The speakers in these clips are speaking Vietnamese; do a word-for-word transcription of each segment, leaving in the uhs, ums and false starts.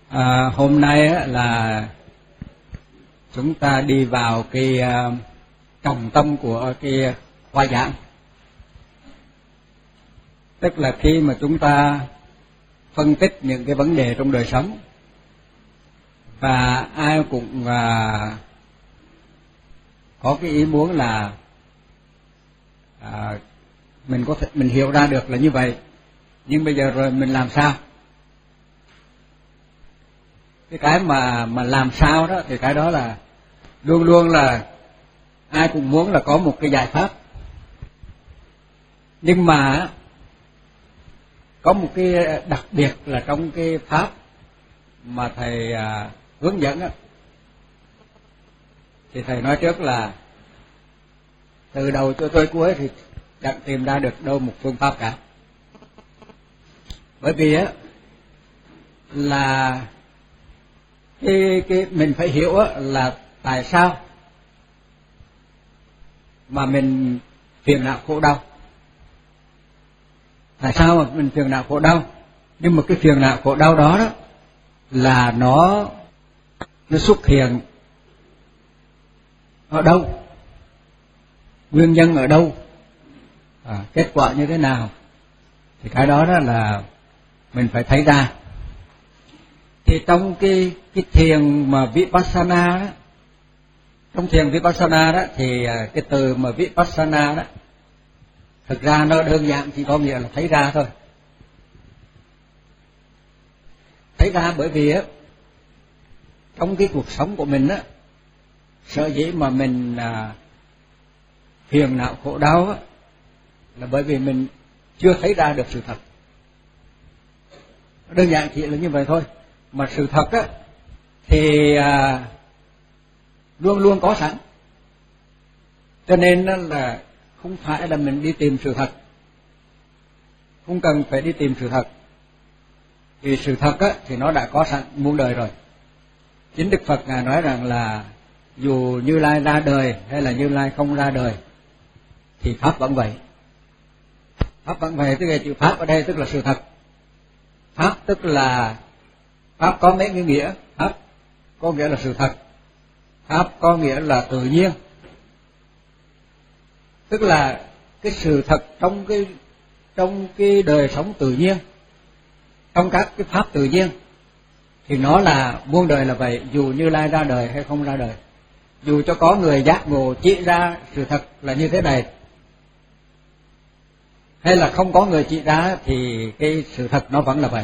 À, hôm nay á, là chúng ta đi vào cái uh, trọng tâm của cái khoa giảng, tức là khi mà chúng ta phân tích những cái vấn đề trong đời sống, và ai cũng uh, có cái ý muốn là uh, mình có thể mình hiểu ra được là như vậy, nhưng bây giờ rồi mình làm sao? Cái cái mà mà làm sao đó thì cái đó là luôn luôn là ai cũng muốn là có một cái giải pháp, nhưng mà có một cái đặc biệt là trong cái pháp mà thầy à, hướng dẫn á, thì thầy nói trước là từ đầu cho tới cuối thì chẳng tìm ra được đâu một phương pháp cả, bởi vì á là cái cái mình phải hiểu á là tại sao mà mình phiền não khổ đau, tại sao mà mình phiền não khổ đau, nhưng mà cái phiền não khổ đau đó đó là nó nó xuất hiện ở đâu, nguyên nhân ở đâu, à, kết quả như thế nào, thì cái đó đó là mình phải thấy ra. Thì trong cái cái thiền mà Vipassana đó, trong thiền Vipassana đó thì cái từ mà Vipassana đó thực ra nó đơn giản chỉ có nghĩa là thấy ra thôi. Thấy ra bởi vì á trong cái cuộc sống của mình á, sở dĩ mà mình à, phiền não khổ đau á là bởi vì mình chưa thấy ra được sự thật. Đơn giản chỉ là như vậy thôi. Mà sự thật á thì à, luôn luôn có sẵn, cho nên là không phải là mình đi tìm sự thật, không cần phải đi tìm sự thật, vì sự thật á thì nó đã có sẵn muôn đời rồi. Chính Đức Phật ngài nói rằng là dù Như Lai ra đời hay là Như Lai không ra đời thì pháp vẫn vậy. Pháp vẫn vậy, tức là chữ pháp ở đây tức là sự thật. Pháp tức là pháp có mấy cái nghĩa. Pháp có nghĩa là sự thật, pháp có nghĩa là tự nhiên, tức là cái sự thật trong cái trong cái đời sống tự nhiên, trong các cái pháp tự nhiên thì nó là muôn đời là vậy, dù Như Lai ra đời hay không ra đời, dù cho có người giác ngộ chỉ ra sự thật là như thế này hay là không có người chỉ ra thì cái sự thật nó vẫn là vậy.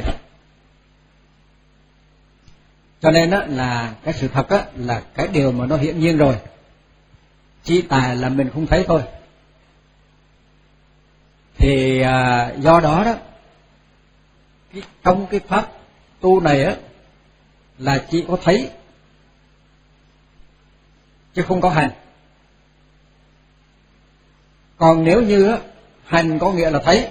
Cho nên đó là cái sự thật á là cái điều mà nó hiển nhiên rồi, chỉ tại là mình không thấy thôi. Thì à, do đó đó cái, trong cái pháp tu này á là chỉ có thấy chứ không có hành. Còn nếu như á, hành có nghĩa là thấy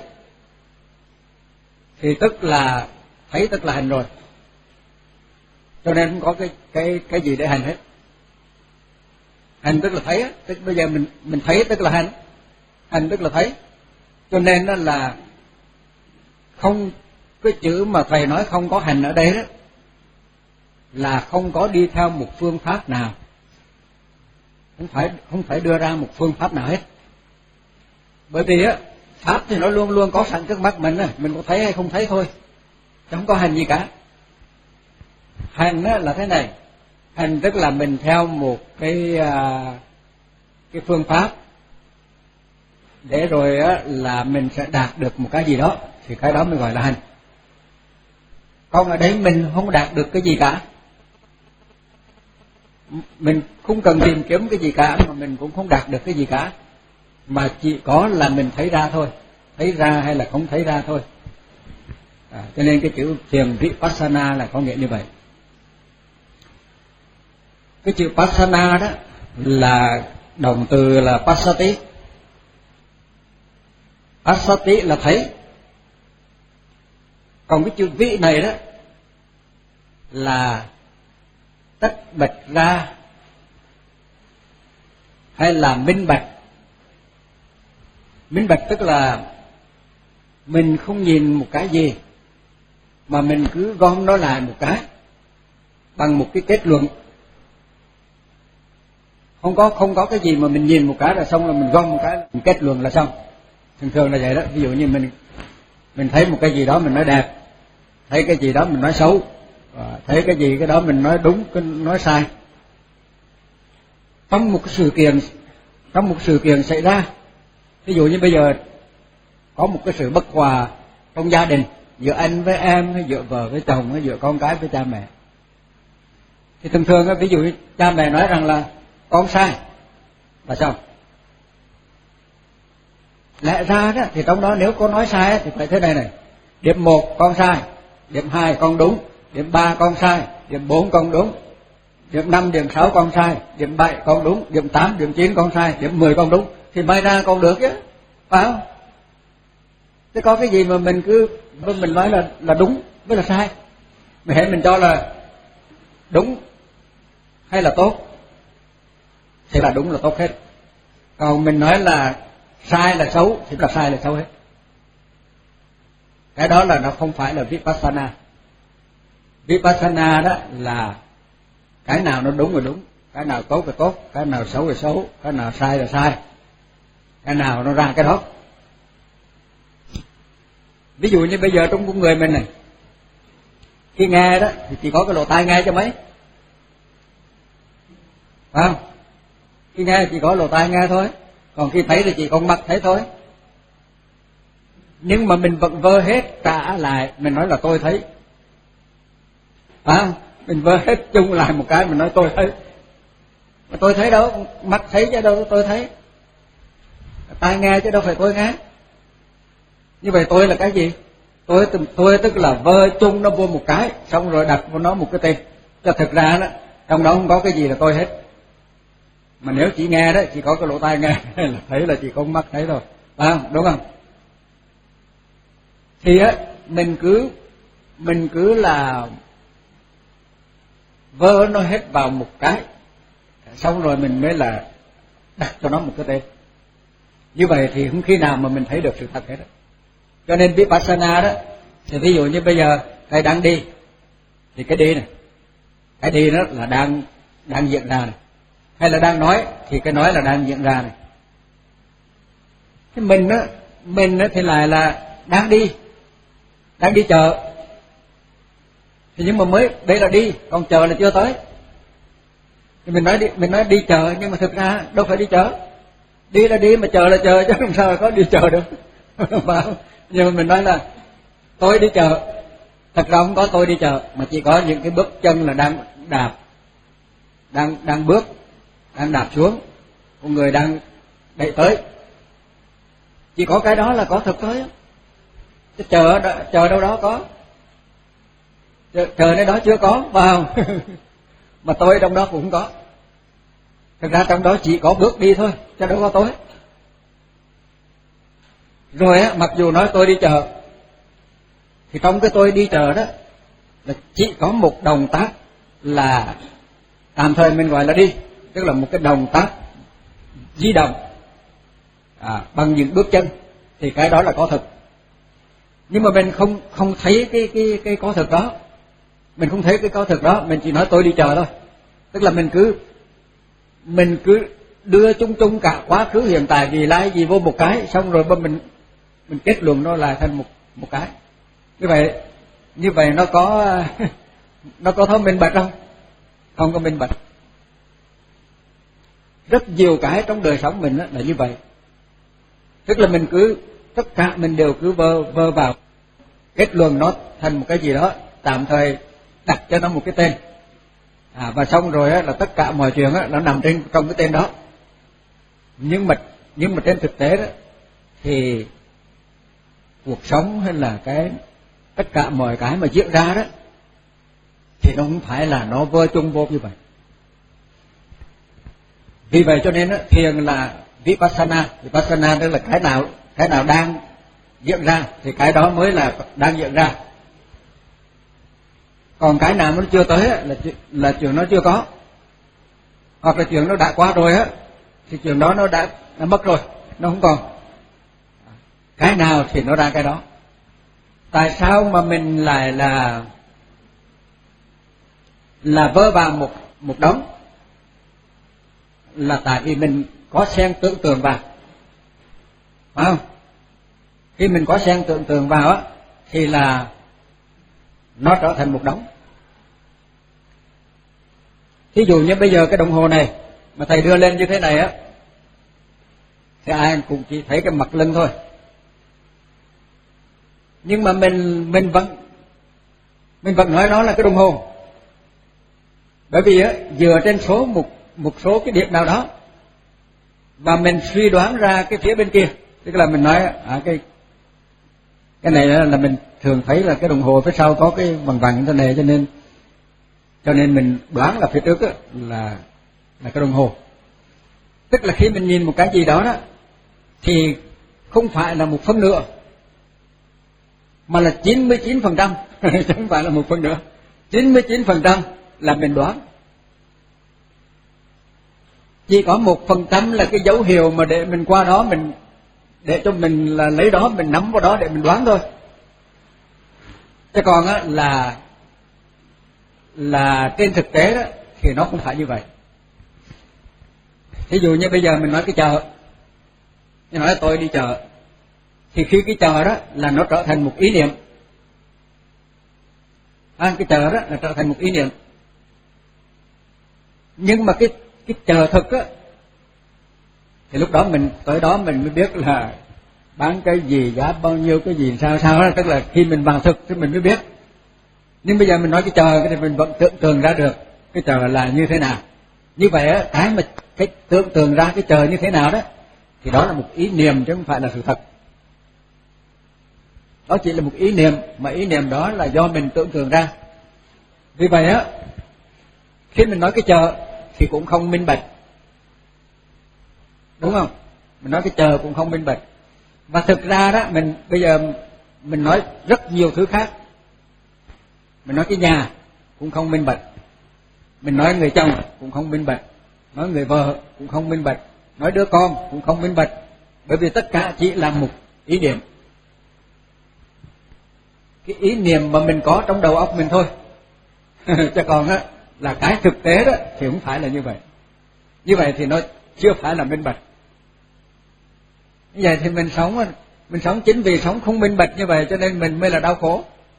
thì tức là thấy tức là hành rồi, cho nên không có cái cái cái gì để hành hết. Hành tức là thấy á, tức bây giờ mình mình thấy tức là hành, hành tức là thấy, cho nên đó là không, cái chữ mà thầy nói không có hành ở đây đó là không có đi theo một phương pháp nào, không phải không phải đưa ra một phương pháp nào hết. Bởi vì á pháp thì nó luôn luôn có sẵn trước mắt mình, mình có thấy hay không thấy thôi, chứ không có hành gì cả. Hành á là thế này, hành tức là mình theo một cái cái phương pháp để rồi á là mình sẽ đạt được một cái gì đó, thì cái đó mới gọi là hành. Còn ở đấy mình không đạt được cái gì cả, mình không cần tìm kiếm cái gì cả, mà mình cũng không đạt được cái gì cả, mà chỉ có là mình thấy ra thôi, thấy ra hay là không thấy ra thôi. À, cho nên cái chữ thiền Vipassana là có nghĩa như vậy. Cái chữ Passana đó là động từ là Passati. Passati là thấy. Còn cái chữ vị này đó là tách bạch ra hay là minh bạch. Minh bạch tức là mình không nhìn một cái gì mà mình cứ gom nó lại một cái, bằng một cái kết luận. Không có không có cái gì mà mình nhìn một cái là xong là mình gom một cái mình kết luận là xong. Thường thường là vậy đó. Ví dụ như mình mình thấy một cái gì đó mình nói đẹp, thấy cái gì đó mình nói xấu, thấy cái gì cái đó mình nói đúng, cái nói sai. Trong một cái sự kiện trong một sự kiện xảy ra, ví dụ như bây giờ có một cái sự bất hòa trong gia đình, giữa anh với em, hay giữa vợ với chồng, hay giữa con cái với cha mẹ, thì thường thường ví dụ như cha mẹ nói rằng là con sai là sao? Lẽ ra đó thì trong đó nếu con nói sai thì phải thế này này: điểm một con sai, điểm hai con đúng, điểm ba con sai, điểm bốn con đúng, điểm năm, điểm sáu con sai, điểm bảy con đúng, điểm tám, điểm chín con sai, điểm mười con đúng, thì may ra con được chứ, phải không? Thế có cái gì mà mình cứ mình nói là là đúng với là sai, mình hãy mình cho là đúng hay là tốt thì là đúng là tốt hết, còn mình nói là sai là xấu thì là sai là xấu hết. Cái đó là nó không phải là Vipassana. Vipassana đó là cái nào nó đúng là đúng, cái nào tốt là tốt, cái nào xấu là xấu, cái nào sai là sai, cái nào nó ra cái đó. Ví dụ như bây giờ trong con người mình này, khi nghe đó thì chỉ có cái lỗ tai nghe cho mấy, phải không? Khi nghe chỉ có lỗ tai nghe thôi, còn khi thấy thì chỉ con mắt thấy thôi. Nhưng mà mình vẫn vơ hết cả lại, mình nói là tôi thấy, phải không? Mình vơ hết chung lại một cái, mình nói tôi thấy. Mà tôi thấy đâu, mắt thấy chứ đâu tôi thấy, tai nghe chứ đâu phải tôi nghe. Như vậy tôi là cái gì? Tôi tôi tức là vơ chung nó vô một cái, xong rồi đặt vô nó một cái tên. Cho thực ra đó, trong đó không có cái gì là tôi hết. Mà nếu chỉ nghe đó, chỉ có cái lỗ tai nghe, là thấy là chỉ có mắt thấy thôi, phải không? Đúng không? Thì á, mình cứ mình cứ là vơ nó hết vào một cái, xong rồi mình mới là đặt cho nó một cái tên. Như vậy thì không khi nào mà mình thấy được sự thật hết đó. Cho nên Vipassana đó, thì ví dụ như bây giờ thầy đang đi, thì cái đi này, cái đi đó là đang đang diễn ra này, hay là đang nói thì cái nói là đang diễn ra này. Thế mình á, mình á thì lại là đang đi, đang đi chợ. Thì nhưng mà mới đây là đi, còn chờ là chưa tới. Thì mình nói đi, mình nói đi chợ, nhưng mà thực ra đâu phải đi chợ. Đi là đi mà chờ là chờ, chứ làm sao là có đi chợ được. Nhưng mà mình nói là tôi đi chợ, thật ra không có tôi đi chợ, mà chỉ có những cái bước chân là đang đạp, đang đang bước, đang đạp xuống, con người đang đẩy tới. Chỉ có cái đó là có thực thôi. Chứ chờ chờ đâu đó có, chờ, chờ nơi đó chưa có, phải không? Mà tôi trong đó cũng không có. Thực ra trong đó chỉ có bước đi thôi, chứ đâu có tôi. Rồi á, mặc dù nói tôi đi chợ, thì trong cái tôi đi chợ đó là chỉ có một động tác là tạm thời mình gọi là đi, tức là một cái động tác di động à, bằng những bước chân, thì cái đó là có thực. Nhưng mà mình không không thấy cái cái cái có thực đó, mình không thấy cái có thực đó, mình chỉ nói tôi đi chợ thôi. Tức là mình cứ mình cứ đưa chung chung cả quá khứ, hiện tại, vì lai gì vô một cái, xong rồi mình mình kết luận nó là thành một một cái. Như vậy như vậy nó có nó có thấu minh bạch không? Không có minh bạch. Rất nhiều cái trong đời sống mình là như vậy. Tức là mình cứ tất cả mình đều cứ vơ vơ vào, kết luận nó thành một cái gì đó, tạm thời đặt cho nó một cái tên, à, và xong rồi á, là tất cả mọi chuyện á, nó nằm trên trong cái tên đó. Nhưng mà nhưng mà trên thực tế đó thì cuộc sống hay là cái tất cả mọi cái mà diễn ra đó thì nó không phải là nó vơ chung vô như vậy. Vì vậy cho nên đó, thiền là Vipassana. Vipassana tức là cái nào cái nào đang diễn ra thì cái đó mới là đang diễn ra. Còn cái nào nó chưa tới á, là là chuyện nó chưa có, hoặc là chuyện nó đã qua rồi á, thì chuyện đó nó đã, đã mất rồi, nó không còn. Cái nào thì nó ra cái đó. Tại sao mà mình lại là là vơ vàng một một đống, là tại vì mình có xen tưởng tượng vào, phải không? Khi mình có xen tưởng tượng vào á thì là nó trở thành một đống. Thí dụ như bây giờ cái đồng hồ này mà thầy đưa lên như thế này á thì ai cũng chỉ thấy cái mặt lưng thôi, nhưng mà mình mình vẫn mình vẫn nói nó là cái đồng hồ, bởi vì á dựa trên số một một số cái điểm nào đó và mình suy đoán ra cái phía bên kia, tức là mình nói à, cái cái này là mình thường thấy là cái đồng hồ phía sau có cái vằn vằn như thế này, cho nên cho nên mình đoán là phía trước á, là là cái đồng hồ. Tức là khi mình nhìn một cái gì đó đó thì không phải là một phân nửa mà là chín mươi chín phần trăm, chứ không phải là một phần nữa. chín mươi chín phần trăm là mình đoán. Chỉ có một phần trăm là cái dấu hiệu mà để mình qua đó mình để cho mình là lấy đó mình nắm vào đó để mình đoán thôi. Chứ còn á là là trên thực tế đó thì nó không phải như vậy. Ví dụ như bây giờ mình nói cái chợ, mình nói tôi đi chợ, thì khi cái chợ đó là nó trở thành một ý niệm, à, cái chợ đó là trở thành một ý niệm. Nhưng mà cái cái chợ thực á thì lúc đó mình tới đó mình mới biết là bán cái gì, giá bao nhiêu, cái gì sao sao đó, tức là khi mình vào thực thì mình mới biết. Nhưng bây giờ mình nói cái chợ thì mình vẫn tưởng tượng ra được cái chợ là như thế nào. Như vậy á, cái mà cái tưởng tượng ra cái chợ như thế nào đó thì đó là một ý niệm chứ không phải là sự thật. Đó chỉ là một ý niệm, mà ý niệm đó là do mình tưởng tượng ra. Vì vậy á, khi mình nói cái chợ thì cũng không minh bạch, đúng không? Mình nói cái chợ cũng không minh bạch. Và thực ra đó, mình bây giờ mình nói rất nhiều thứ khác. Mình nói cái nhà cũng không minh bạch, mình nói người chồng cũng không minh bạch, nói người vợ cũng không minh bạch, nói đứa con cũng không minh bạch, bởi vì tất cả chỉ là một ý niệm. Cái ý niệm mà mình có trong đầu óc mình thôi. Chứ còn á là cái thực tế đó thì không phải là như vậy. Như vậy thì nó chưa phải là minh bạch. Như vậy thì mình sống mình sống chính vì sống không minh bạch như vậy cho nên mình mới là đau khổ.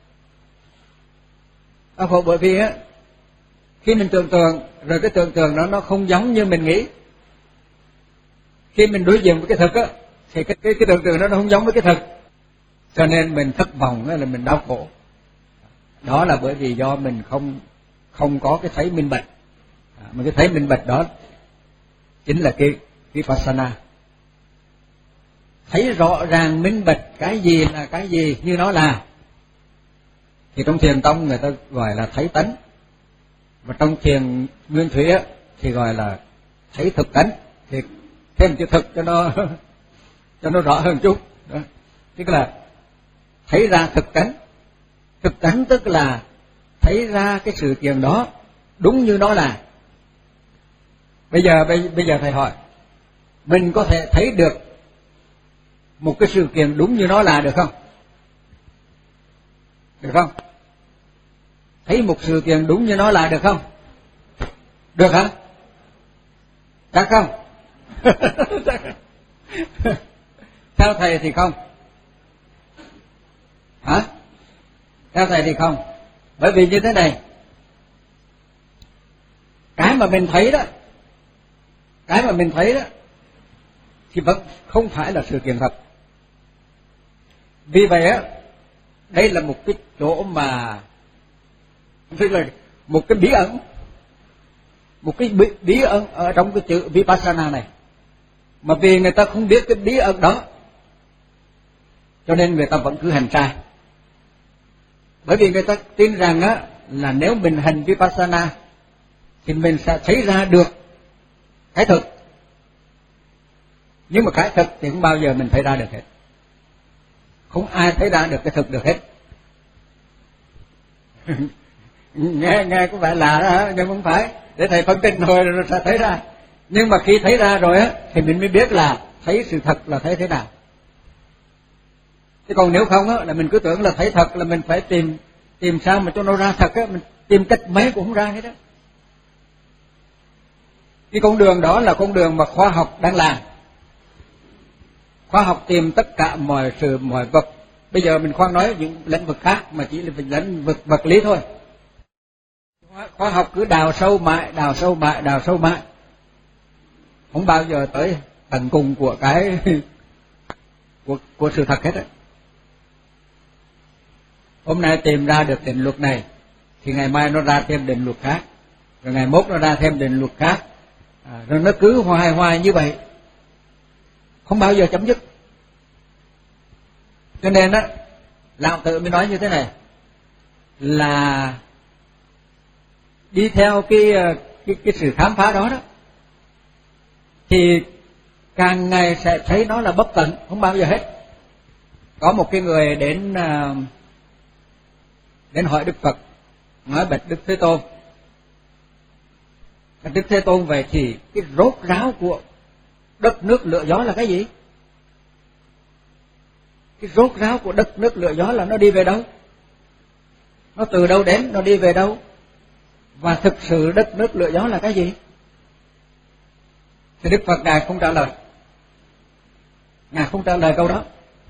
Đau khổ bởi vì á khi mình tưởng tượng rồi cái tưởng tượng đó nó không giống như mình nghĩ. Khi mình đối diện với cái thực á thì cái cái, cái tưởng tượng đó nó không giống với cái thực, cho nên mình thất vọng là mình đau khổ. Đó là bởi vì do mình không không có cái thấy minh bạch. À, mà cái thấy minh bạch đó chính là cái vipassana. Thấy rõ ràng minh bạch cái gì là cái gì như nó là. Thì trong thiền tông người ta gọi là thấy tánh, và trong thiền nguyên thủy á thì gọi là thấy thực tánh. Thì thêm chữ thực cho nó cho nó rõ hơn chút. Đó. Tức là thấy ra thực tánh. Thực tánh tức là thấy ra cái sự kiện đó đúng như nó là. Bây giờ bây, bây giờ thầy hỏi, mình có thể thấy được một cái sự kiện đúng như nó là được không? Được không? Thấy một sự kiện đúng như nó là được không? Được hả? Chắc không? Theo thầy thì không. Hả? Theo thầy thì không. Bởi vì như thế này, cái mà mình thấy đó, cái mà mình thấy đó thì vẫn không phải là sự kiện thật. Vì vậy á, đây là một cái chỗ mà tức là một cái bí ẩn, một cái bí, bí ẩn ở trong cái chữ vipassana này. Mà vì người ta không biết cái bí ẩn đó, cho nên người ta vẫn cứ hành sai. Bởi vì người ta tin rằng á là nếu mình hành vipassana thì mình sẽ thấy ra được cái thực. Nhưng mà cái thực thì không bao giờ mình thấy ra được hết. Không ai thấy ra được cái thực được hết. nghe nghe có vẻ lạ đó hả? Nhưng không phải. Để thầy phân tích rồi rồi sẽ thấy ra. Nhưng mà khi thấy ra rồi á thì mình mới biết là thấy sự thật là thấy thế nào. Chứ còn nếu không á là mình cứ tưởng là thấy thật là mình phải tìm tìm sao mà cho nó ra thật á, mình tìm cách mấy cũng không ra hết đó. Cái con đường đó là con đường mà khoa học đang làm. Khoa học tìm tất cả mọi sự, mọi vật. Bây giờ mình khoan nói những lĩnh vực khác mà chỉ là lĩnh vực vật lý thôi. Khoa học cứ đào sâu mãi, đào sâu mãi, đào sâu mãi, không bao giờ tới tận cùng của cái của, của sự thật hết á. Hôm nay tìm ra được định luật này, thì ngày mai nó ra thêm định luật khác, rồi ngày mốt nó ra thêm định luật khác, à, rồi nó cứ hoài hoài như vậy, không bao giờ chấm dứt. Cho nên á, Lão Tử mới nói như thế này, là đi theo cái cái, cái sự khám phá đó đó, thì càng ngày sẽ thấy nó là bất tận, không bao giờ hết. Có một cái người đến đến hỏi Đức Phật, nói bạch Đức Thế Tôn, Đức Thế Tôn vậy thì cái rốt ráo của đất nước lửa gió là cái gì? Cái rốt ráo của đất nước lửa gió là nó đi về đâu? Nó từ đâu đến, nó đi về đâu? Và thực sự đất nước lửa gió là cái gì? Thì Đức Phật Ngài không trả lời. Ngài không trả lời câu đó.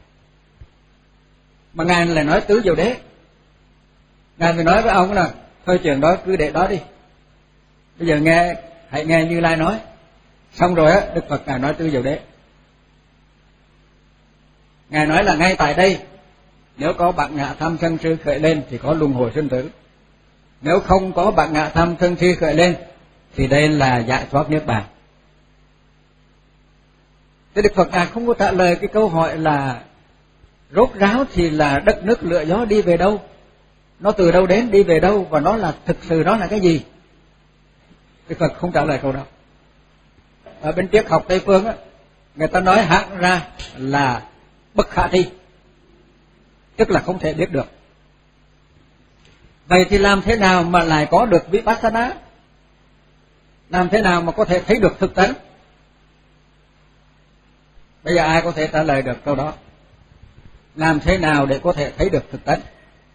Mà Ngài lại nói tứ diệu đế. Ngài mới nói với ông là thôi chuyện đó cứ để đó đi. Bây giờ nghe, hãy nghe Như Lai nói. Xong rồi á, Đức Phật Ngài nói tứ diệu đế. Ngài nói là ngay tại đây, nếu có bản ngã tham sân si khởi lên thì có luân hồi sinh tử. Nếu không có bản ngã tham sân si khởi lên thì đây là giải thoát niết bàn. Thế Đức Phật Ngài không có trả lời cái câu hỏi là rốt ráo thì là đất nước lửa gió đi về đâu, nó từ đâu đến, đi về đâu, và nó là thực sự đó là cái gì. Đức Phật không trả lời câu đó. Ở bên triết học Tây phương á, người ta nói hẳn ra là bất khả thi, tức là không thể biết được. Vậy thì làm thế nào mà lại có được Vipassana? Làm thế nào mà có thể thấy được thực tánh? Bây giờ ai có thể trả lời được câu đó? Làm thế nào để có thể thấy được thực tánh?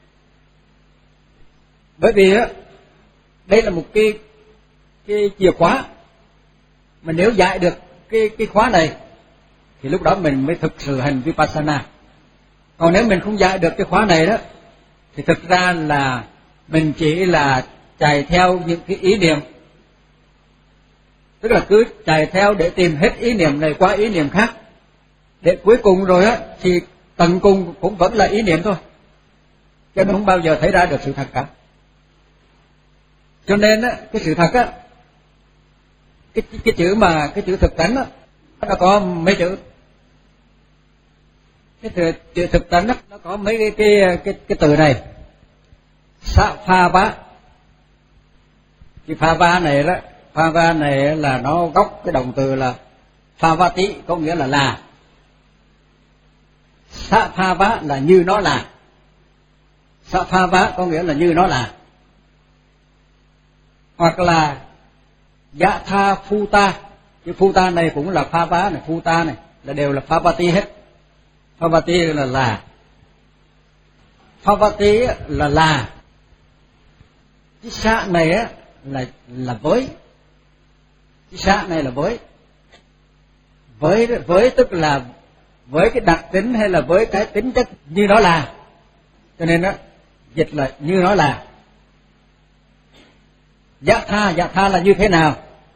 Bởi vì á, đây là một cái cái chìa khóa, mà nếu giải được cái cái khóa này thì lúc đó mình mới thực sự hành Vipassana. Còn nếu mình không giải được cái khóa này đó, thì thực ra là mình chỉ là chạy theo những cái ý niệm, tức là cứ chạy theo để tìm hết ý niệm này qua ý niệm khác, để cuối cùng rồi á thì tận cùng cũng vẫn là ý niệm thôi, cho nên không bao giờ thấy ra được sự thật cả. Cho nên á, cái sự thật á, cái cái chữ mà cái chữ thực tánh á, nó có mấy chữ. Cái từ, chữ thực tánh á, nó có mấy cái cái cái, cái từ này. Sa pha vá. Cái pha vá này đó, pha vá này là nó gốc cái động từ là pha vá tí, có nghĩa là là. Sa pha vá là như nó là. Sa pha vá có nghĩa là như nó là. Hoặc là dạ tha phu ta. Cái phu ta này cũng là pha vá này, phu ta này là đều là pha vá tí hết. Pha vá tí là là. Pha vá tí là là. Cái xã này á là là với. Cái xã này là với. Với với tức là với cái đặc tính hay là với cái tính chất như nó là. Cho nên á dịch là như nó là. Dạ tha, dạ tha là như thế nào?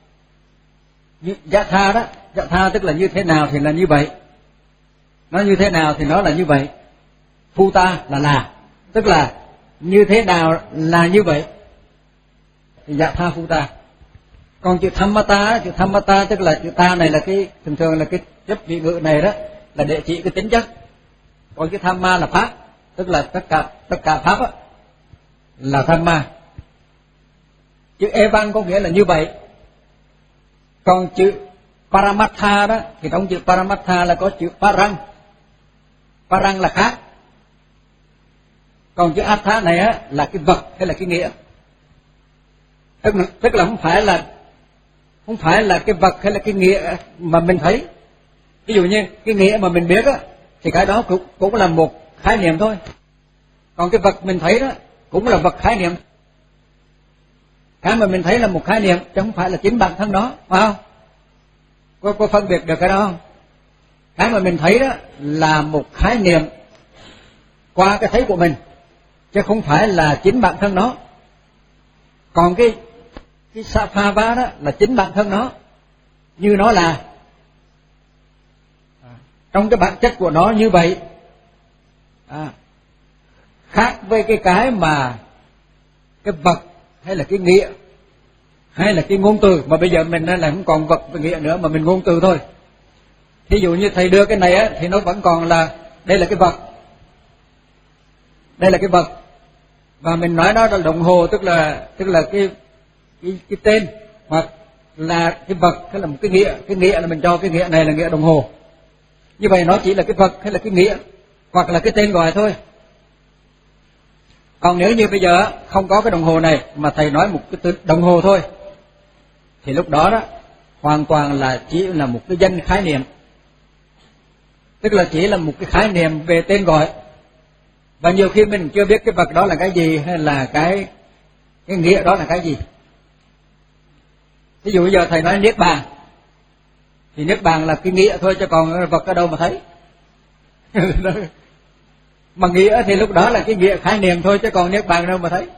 Dạ tha đó, dạ tha tức là như thế nào thì là như vậy. Nó như thế nào thì nó là như vậy. Phu ta là là, tức là như thế nào là như vậy. Dạ tha phu ta. Còn chữ dhammata, chữ dhammata tức là chữ ta này là cái thường thường là cái chấp vị ngữ này đó là để chỉ cái tính chất. Còn chữ dhamma là pháp, tức là tất cả tất cả pháp đó, là dhamma. Chữ evan có nghĩa là như vậy. Còn chữ paramatha đó thì trong chữ paramatha là có chữ parang. Parang là khác. Còn chữ atha này á là cái vật hay là cái nghĩa. Tức là, tức là không phải là không phải là cái vật hay là cái nghĩa mà mình thấy. Ví dụ như cái nghĩa mà mình biết á thì cái đó cũng cũng là một khái niệm thôi. Còn cái vật mình thấy đó cũng là vật khái niệm. Cái mà mình thấy là một khái niệm chứ không phải là chính bản thân nó, phải không? Có, có phân biệt được cái đó không? Cái mà mình thấy đó là một khái niệm qua cái thấy của mình, chứ không phải là chính bản thân nó. Còn cái cái Saphava đó là chính bản thân nó, như nó là, à, trong cái bản chất của nó như vậy, à, khác với cái cái mà cái vật hay là cái nghĩa hay là cái ngôn từ, mà bây giờ mình là không còn vật và nghĩa nữa mà mình ngôn từ thôi. Thí dụ như thầy đưa cái này á thì nó vẫn còn là đây là cái vật, đây là cái vật, và mình nói đó là đồng hồ, tức là tức là cái cái, cái tên, hoặc là cái vật hay là một cái nghĩa. Cái nghĩa là mình cho cái nghĩa này là nghĩa đồng hồ. Như vậy nó chỉ là cái vật hay là cái nghĩa hoặc là cái tên gọi thôi. Còn nếu như bây giờ không có cái đồng hồ này mà thầy nói một cái từ đồng hồ thôi, thì lúc đó đó hoàn toàn là chỉ là một cái danh khái niệm, tức là chỉ là một cái khái niệm về tên gọi, và nhiều khi mình chưa biết cái vật đó là cái gì hay là cái cái nghĩa đó là cái gì. Ví dụ bây giờ thầy nói niết bàn thì niết bàn là cái nghĩa thôi, chứ còn vật ở đâu mà thấy. Mà nghĩa thì lúc đó là cái nghĩa khái niệm thôi, chứ còn niết bàn đâu mà thấy.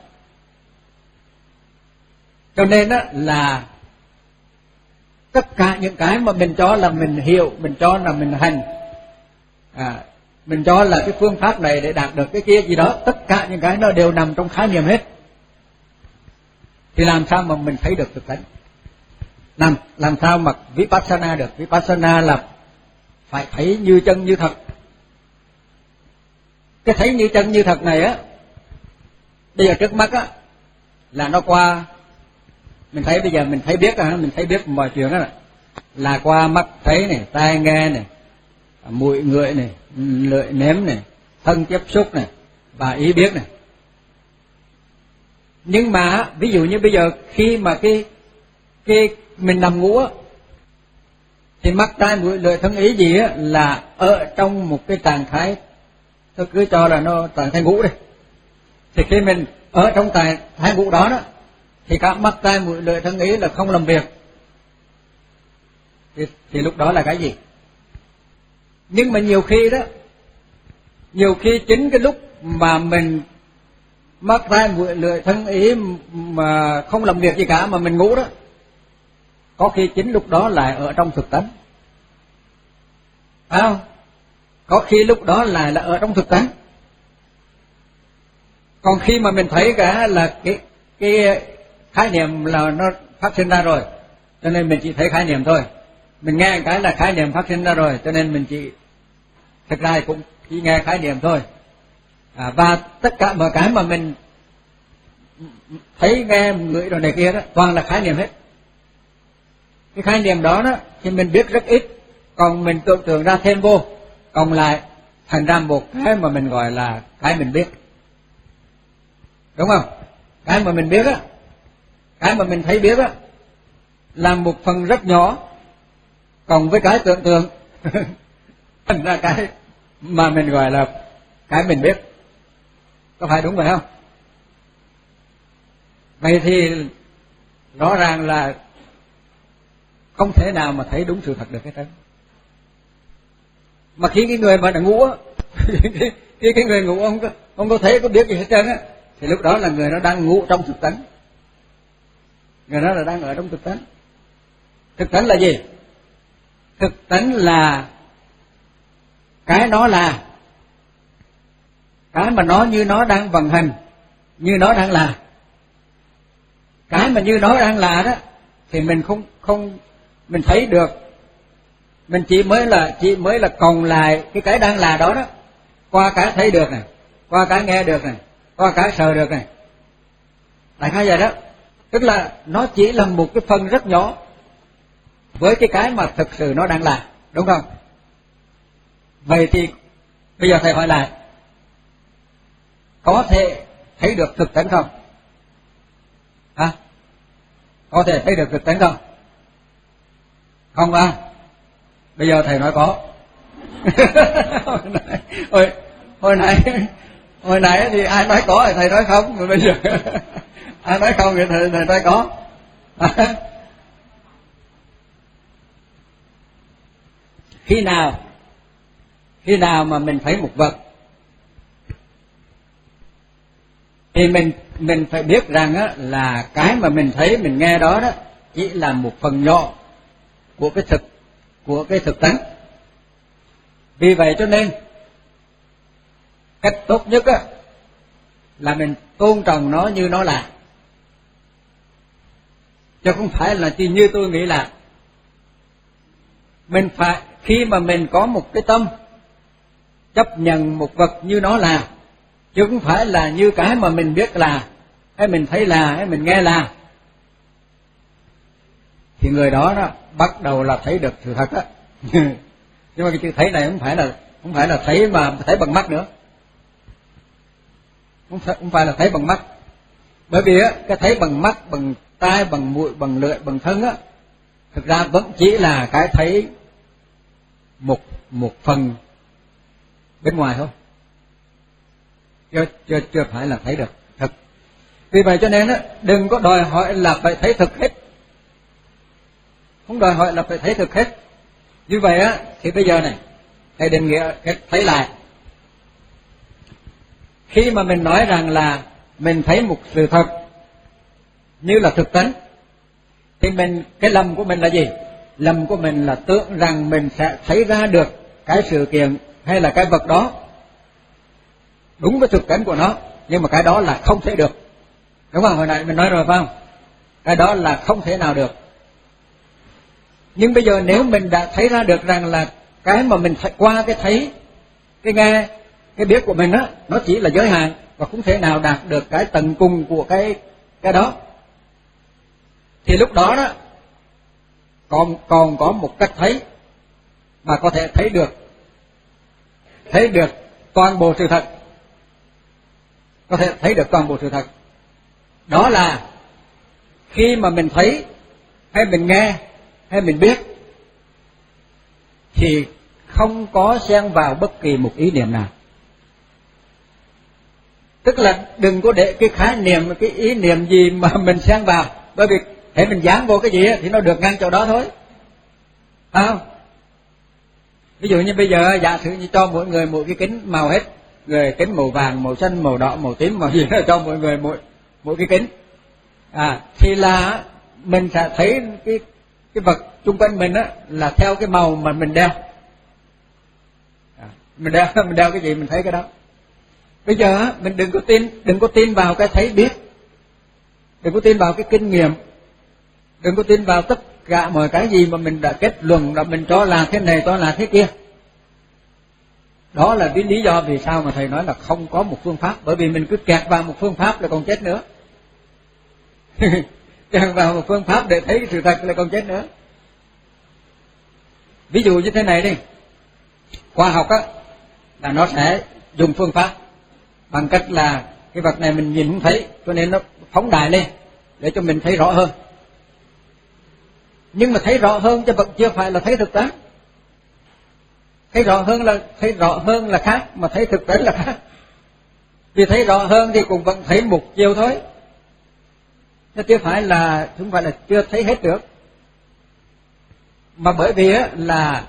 Cho nên đó là tất cả những cái mà mình cho là mình hiểu, mình cho là mình hành, à, mình cho là cái phương pháp này để đạt được cái kia gì đó, tất cả những cái nó đều nằm trong khái niệm hết. Thì làm sao mà mình thấy được thực tánh? Làm, làm sao mà Vipassana được? Vipassana là phải thấy như chân như thật. Cái thấy như chân như thật này á, bây giờ trước mắt á là nó qua, mình thấy bây giờ mình thấy biết á, mình thấy biết mọi chuyện đó là qua mắt thấy này, tai nghe này, mũi ngửi này, lưỡi nếm này, thân tiếp xúc này và ý biết này. Nhưng mà ví dụ như bây giờ khi mà cái cái mình nằm ngủ á, thì mắt tai mũi lưỡi thân ý gì á là ở trong một cái trạng thái, tôi cứ cho là nó trạng thái ngủ đi. Thì khi mình ở trong trạng thái ngủ đó đó, thì các mắt tai mũi lưỡi thân ý là không làm việc. Thì, thì lúc đó là cái gì? Nhưng mà nhiều khi đó, nhiều khi chính cái lúc mà mình mắt tai mũi lưỡi thân ý mà không làm việc gì cả mà mình ngủ đó, có khi chính lúc đó lại ở trong thực tánh, phải không? Có khi lúc đó lại là ở trong thực tánh. Còn khi mà mình thấy cả là cái cái khái niệm là nó phát sinh ra rồi, cho nên mình chỉ thấy khái niệm thôi. Mình nghe cái là khái niệm phát sinh ra rồi, cho nên mình chỉ thực ra cũng chỉ nghe khái niệm thôi. À, và tất cả mọi cái mà mình thấy nghe ngửi rồi này kia đó toàn là khái niệm hết. Cái khái niệm đó đó thì mình biết rất ít, còn mình tưởng tượng ra thêm vô, còn lại thành ra một cái mà mình gọi là cái mình biết, đúng không? Cái mà mình biết á, cái mà mình thấy biết á là một phần rất nhỏ, còn với cái tưởng tượng thành ra cái mà mình gọi là cái mình biết. Có phải đúng vậy không? Vậy thì rõ ràng là không thể nào mà thấy đúng sự thật được hết trơn. Mà khi cái người mà đã ngủ á, khi cái người ngủ ông có, ông có thấy có biết gì hết trơn á, thì lúc đó là người đó đang ngủ trong thực tánh. Người đó là đang ở trong thực tánh. Thực tánh là gì? Thực tánh là cái nó là, cái mà nó như nó đang vận hành, như nó đang là. Cái mà như nó đang là đó thì mình không không mình thấy được, mình chỉ mới là chỉ mới là còn lại cái cái đang là đó đó, qua cái thấy được này, qua cái nghe được này, qua cái sờ được này, đại khái vậy đó. Tức là nó chỉ là một cái phần rất nhỏ với cái cái mà thực sự nó đang là, đúng không? Vậy thì bây giờ thầy hỏi lại, có thể thấy được thực tánh không? Hả? Có thể thấy được thực tánh không? Không à? Bây giờ thầy nói có. hồi, nãy, hồi, hồi nãy hồi nãy thì ai nói có thì thầy nói không, mà bây giờ Ai nói không, người người ta có. Khi nào khi nào mà mình thấy một vật thì mình mình phải biết rằng á, là cái mà mình thấy mình nghe đó đó chỉ là một phần nhỏ của cái thực của cái thực tánh. Vì vậy cho nên cách tốt nhất á, là mình tôn trọng nó như nó là, chứ không phải là chỉ như tôi nghĩ là. Mình phải, khi mà mình có một cái tâm chấp nhận một vật như nó là, chứ không phải là như cái mà mình biết là, hay mình thấy là, hay mình nghe là, thì người đó đó bắt đầu là thấy được sự thật á. Nhưng mà cái chữ thấy này không phải là không phải là thấy mà thấy bằng mắt nữa, không phải, không phải là thấy bằng mắt. Bởi vì á, cái thấy bằng mắt, bằng tai, bằng mũi, bằng lưỡi, bằng thân á, thực ra vẫn chỉ là cái thấy một một phần bên ngoài thôi, chưa chưa chưa phải là thấy được thực. Vì vậy cho nên á, đừng có đòi hỏi là phải thấy thực hết, không đòi hỏi là phải thấy thực hết. Như vậy á, thì bây giờ này, thầy định nghĩa cái thấy lại. Khi mà mình nói rằng là mình thấy một sự thật như là thực tánh, thì mình, cái lầm của mình là gì? Lầm của mình là tưởng rằng mình sẽ thấy ra được cái sự kiện hay là cái vật đó đúng với thực tánh của nó, nhưng mà cái đó là không thể được. Đúng không? Hồi nãy mình nói rồi phải không? Cái đó là không thể nào được. Nhưng bây giờ nếu mình đã thấy ra được rằng là cái mà mình thấy, qua cái thấy, cái nghe, cái biết của mình á, nó chỉ là giới hạn và không thể nào đạt được cái tận cùng của cái cái đó, thì lúc đó đó còn còn có một cách thấy mà có thể thấy được thấy được toàn bộ sự thật, có thể thấy được toàn bộ sự thật. Đó là khi mà mình thấy hay mình nghe hay mình biết thì không có xen vào bất kỳ một ý niệm nào. Tức là đừng có để cái khái niệm, cái ý niệm gì mà mình xen vào, bởi vì để mình dán vô cái gì thì nó được ngăn chỗ đó thôi, phải không? Ví dụ như bây giờ giả sử như cho mỗi người mỗi cái kính màu hết, người kính màu vàng, màu xanh, màu đỏ, màu tím, màu gì đó, cho mỗi người mỗi mỗi cái kính, à thì là mình sẽ thấy cái cái vật xung quanh mình á là theo cái màu mà mình đeo. À, mình đeo mình đeo cái gì mình thấy cái đó. Bây giờ á, mình đừng có tin đừng có tin vào cái thấy biết, đừng có tin vào cái kinh nghiệm, đừng có tin vào tất cả mọi cái gì mà mình đã kết luận là mình cho là thế này, cho là thế kia. Đó là cái lý do vì sao mà thầy nói là không có một phương pháp, bởi vì mình cứ kẹt vào một phương pháp là còn chết nữa. Kẹt vào một phương pháp để thấy sự thật là còn chết nữa. Ví dụ như thế này đi, khoa học á là nó sẽ dùng phương pháp bằng cách là cái vật này mình nhìn không thấy, cho nên nó phóng đại lên để cho mình thấy rõ hơn. Nhưng mà thấy rõ hơn chứ vẫn chưa phải là thấy thực tế. Thấy rõ hơn là thấy rõ hơn là khác, mà thấy thực tế là khác. Vì thấy rõ hơn thì cũng vẫn thấy một chiều thôi, chứ chưa phải là không phải là chưa thấy hết được. Mà bởi vì á là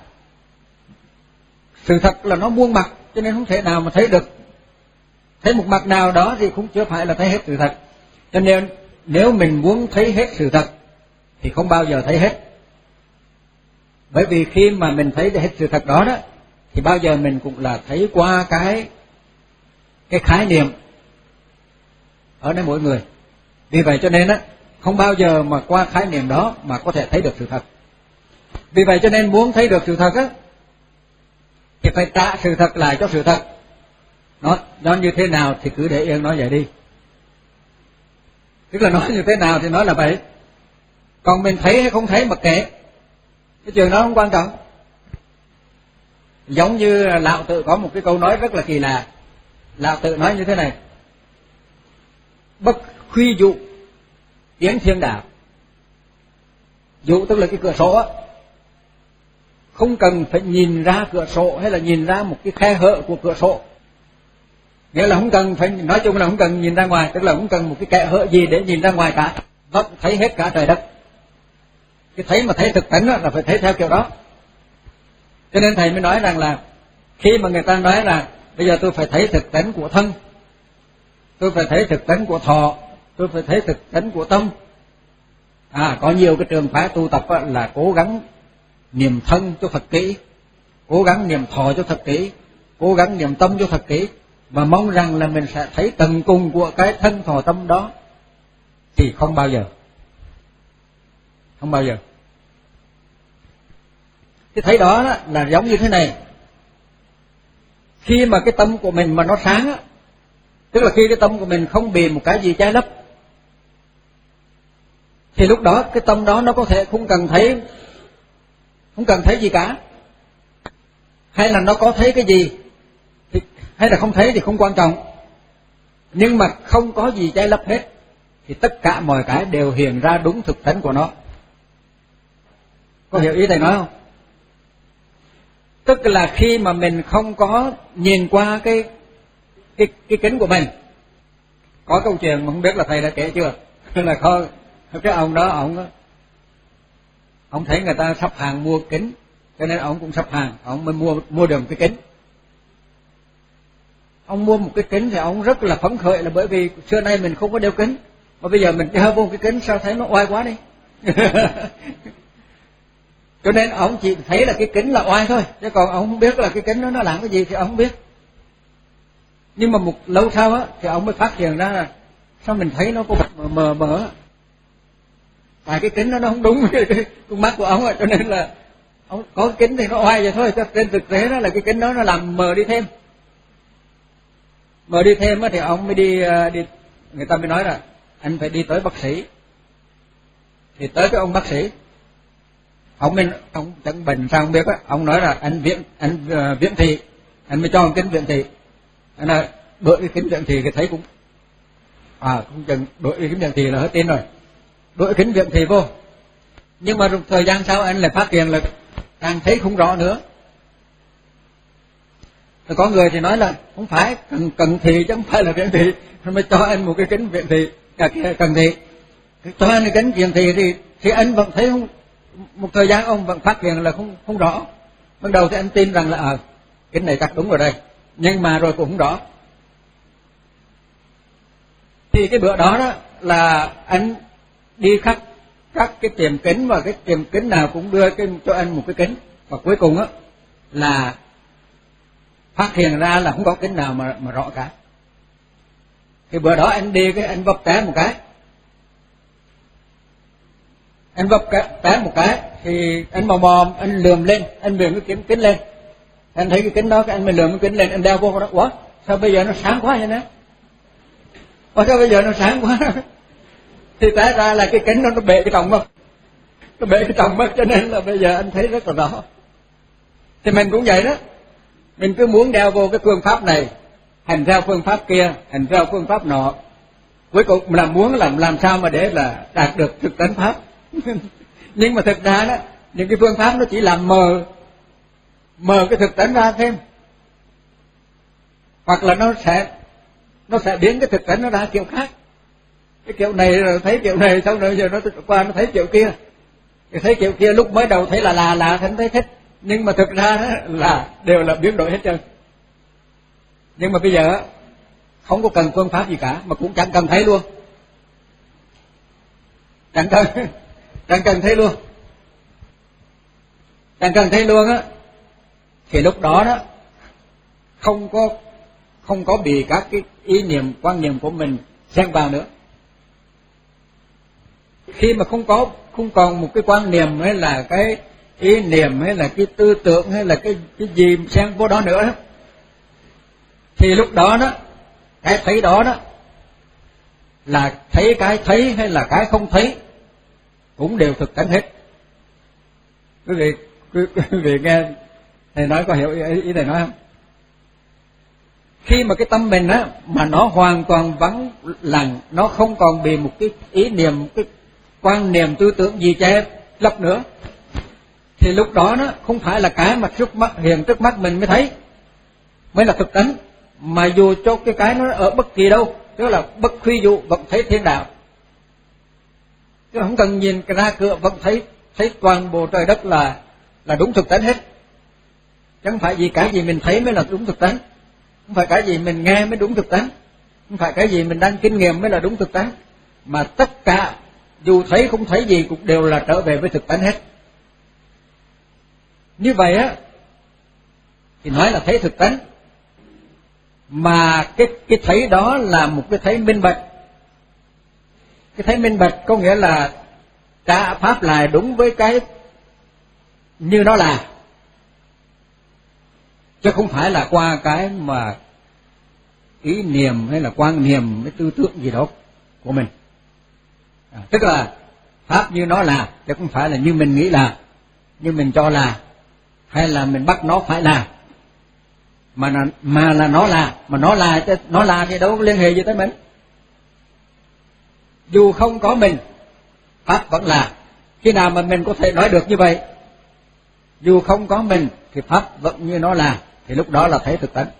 sự thật là nó muôn mặt, cho nên không thể nào mà thấy được, thấy một mặt nào đó thì cũng chưa phải là thấy hết sự thật. Cho nên nếu mình muốn thấy hết sự thật thì không bao giờ thấy hết. Bởi vì khi mà mình thấy hết sự thật đó đó thì bao giờ mình cũng là thấy qua cái cái khái niệm ở nơi mỗi người. Vì vậy cho nên á không bao giờ mà qua khái niệm đó mà có thể thấy được sự thật. Vì vậy cho nên muốn thấy được sự thật á thì phải trả sự thật lại cho sự thật. Nó nó như thế nào thì cứ để yên nó vậy đi. Tức là nói như thế nào thì nói là vậy. Còn mình thấy hay không thấy mặc kệ, cái chuyện đó không quan trọng. Giống như Lão Tự có một cái câu nói rất là kỳ lạ. Lão Tự nói như thế này: bất khuy dụ tiến thiên đạo. Dụ tức là cái cửa sổ á, không cần phải nhìn ra cửa sổ hay là nhìn ra một cái khe hở của cửa sổ Nghĩa là không cần phải, nói chung là không cần nhìn ra ngoài, tức là không cần một cái kẽ hở gì để nhìn ra ngoài cả, vẫn thấy hết cả trời đất. Cái thấy mà thấy thực tánh đó, là phải thấy theo kiểu đó. Cho nên thầy mới nói rằng là khi mà người ta nói là bây giờ tôi phải thấy thực tánh của thân, tôi phải thấy thực tánh của thọ, tôi phải thấy thực tánh của tâm. À, có nhiều cái trường phái tu tập là cố gắng niệm thân cho thật kỹ, cố gắng niệm thọ cho thật kỹ, cố gắng niệm tâm cho thật kỹ, và mong rằng là mình sẽ thấy tận cùng của cái thân thọ tâm đó, thì không bao giờ, không bao giờ. Cái thấy đó, đó là giống như thế này. Khi mà cái tâm của mình mà nó sáng á, tức là khi cái tâm của mình không bị một cái gì che lấp, thì lúc đó cái tâm đó nó có thể không cần thấy, không cần thấy gì cả, hay là nó có thấy cái gì thì, hay là không thấy thì không quan trọng, nhưng mà không có gì che lấp hết, thì tất cả mọi cái đều hiện ra đúng thực tánh của nó. Có hiểu ý thầy nói không? Tức là khi mà mình không có nhìn qua cái cái cái kính của mình. Có câu chuyện mà không biết là thầy đã kể chưa, là có cái ông đó, ông ông thấy người ta sắp hàng mua kính, cho nên ông cũng sắp hàng, ông mới mua mua được một cái kính. Ông mua một cái kính thì ông rất là phấn khởi, là bởi vì xưa nay mình không có đeo kính, mà bây giờ mình đeo vô cái kính sao thấy nó oai quá đi. Cho nên ông chỉ thấy là cái kính là oai thôi, chứ còn ông không biết là cái kính đó nó làm cái gì thì ông không biết. Nhưng mà một lâu sau á thì ông mới phát hiện ra là sao mình thấy nó có mờ mờ mờ, tại cái kính đó nó không đúng với cái con mắt của ông rồi, cho nên là ông có cái kính thì nó oai vậy thôi, cho trên thực tế đó là cái kính đó nó làm mờ đi thêm. Mờ đi thêm á thì ông mới đi đi người ta mới nói là anh phải đi tới bác sĩ. Thì tới cái ông bác sĩ, ông mình ông chẳng bệnh sao không biết á, ông nói là anh viễn anh uh, viễn thị, anh mới cho một kính viễn thị. Anh là đội cái kính viễn thị thì thấy cũng à không chừng đội cái kính viễn thị là hết tin rồi, đội kính viễn thị vô. Nhưng mà một thời gian sau anh lại phát hiện là càng thấy không rõ nữa. Rồi có người thì nói là không phải cần cần thị chứ không phải là viễn thị, mới cho anh một cái kính viễn thị, cả kia cần thị, cho anh cái kính viễn thị thì thì anh vẫn thấy không. Một thời gian ông vẫn phát hiện là không không rõ. Ban đầu thì anh tin rằng là à, kính này chắc đúng rồi đây, nhưng mà rồi cũng không rõ. Thì cái bữa đó đó là anh đi khắp các cái tiệm kính, và cái tiệm kính nào cũng đưa cái, cho anh một cái kính, và cuối cùng á là phát hiện ra là không có kính nào mà mà rõ cả. Thì bữa đó anh đi cái anh vấp té một cái, anh vấp té một cái thì anh mò mò anh lườm lên, anh lườm cái kính kính lên, anh thấy cái kính đó, cái anh mới lườm cái kính lên, anh đeo vô đó. Ủa sao bây giờ nó sáng quá vậy nè? Ủa sao bây giờ nó sáng quá? Thì té ra là cái kính đó nó bể cái tròng mắt, nó bể cái tròng mắt, cho nên là bây giờ anh thấy rất là rõ. Thì mình cũng vậy đó, mình cứ muốn đeo vô cái phương pháp này, hành theo phương pháp kia, hành theo phương pháp nọ, cuối cùng là muốn làm làm sao mà để là đạt được thực tánh pháp. Nhưng mà thực ra đó, những cái phương pháp nó chỉ làm mờ mờ cái thực tánh ra thêm, hoặc là nó sẽ nó sẽ biến cái thực tánh nó ra kiểu khác. Cái kiểu này rồi thấy kiểu này, xong rồi giờ nó qua nó thấy kiểu kia, thì thấy kiểu kia lúc mới đầu thấy là là là thấy thấy thích, nhưng mà thực ra đó là đều là biến đổi hết trơn. Nhưng mà bây giờ không có cần phương pháp gì cả, mà cũng chẳng cần thấy luôn, chẳng cần chẳng cần thấy luôn, chẳng cần thấy luôn á. Thì lúc đó đó không có không có bị các cái ý niệm quan niệm của mình xen vào nữa. Khi mà không có không còn một cái quan niệm hay là cái ý niệm hay là cái tư tưởng hay là cái cái gì xen vô đó nữa, thì lúc đó đó cái thấy đó đó là thấy cái thấy hay là cái không thấy cũng đều thực tánh hết. Quý vị quý, quý vị nghe thầy nói có hiểu ý, ý thầy nói không? Khi mà cái tâm mình á mà nó hoàn toàn vắng lặng, nó không còn bị một cái ý niệm, cái quan niệm tư tưởng gì che lấp nữa, thì lúc đó nó không phải là cái mà trước mắt hiện trước mắt mình mới thấy mới là thực tánh, mà dù cho cái cái nó ở bất kỳ đâu, tức là bất khuy dụ vẫn thấy thiên đạo. Chứ không cần nhìn ra cửa vẫn thấy thấy toàn bộ trời đất là là đúng thực tánh hết. Chẳng phải gì cái gì mình thấy mới là đúng thực tánh, không phải cái gì mình nghe mới đúng thực tánh, không phải cái gì mình đang kinh nghiệm mới là đúng thực tánh, mà tất cả dù thấy không thấy gì cũng đều là trở về với thực tánh hết. Như vậy á thì nói là thấy thực tánh, mà cái cái thấy đó là một cái thấy minh bạch. Cái thấy minh bạch có nghĩa là trả pháp lại đúng với cái như nó là, chứ không phải là qua cái mà ý niệm hay là quan niệm cái tư tưởng gì đó của mình. À, tức là pháp như nó là, chứ không phải là như mình nghĩ là, như mình cho là, hay là mình bắt nó phải là, mà là, mà là nó là, mà nó là nó là thì đâu có liên hệ gì tới mình. Dù không có mình, pháp vẫn là. Khi nào mà mình có thể nói được như vậy, dù không có mình thì pháp vẫn như nó là, thì lúc đó là thấy thực tánh.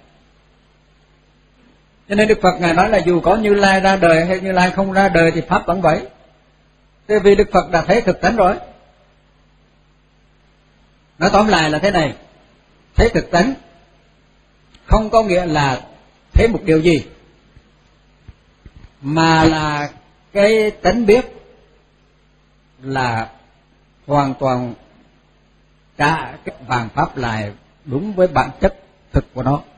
Cho nên Đức Phật Ngài nói là dù có Như Lai ra đời hay Như Lai không ra đời thì pháp vẫn vậy. Thế vì Đức Phật đã thấy thực tánh rồi. Nói tóm lại là thế này, thấy thực tánh không có nghĩa là thấy một điều gì, mà là cái tánh biết là hoàn toàn trả cái vàng pháp lại đúng với bản chất thực của nó.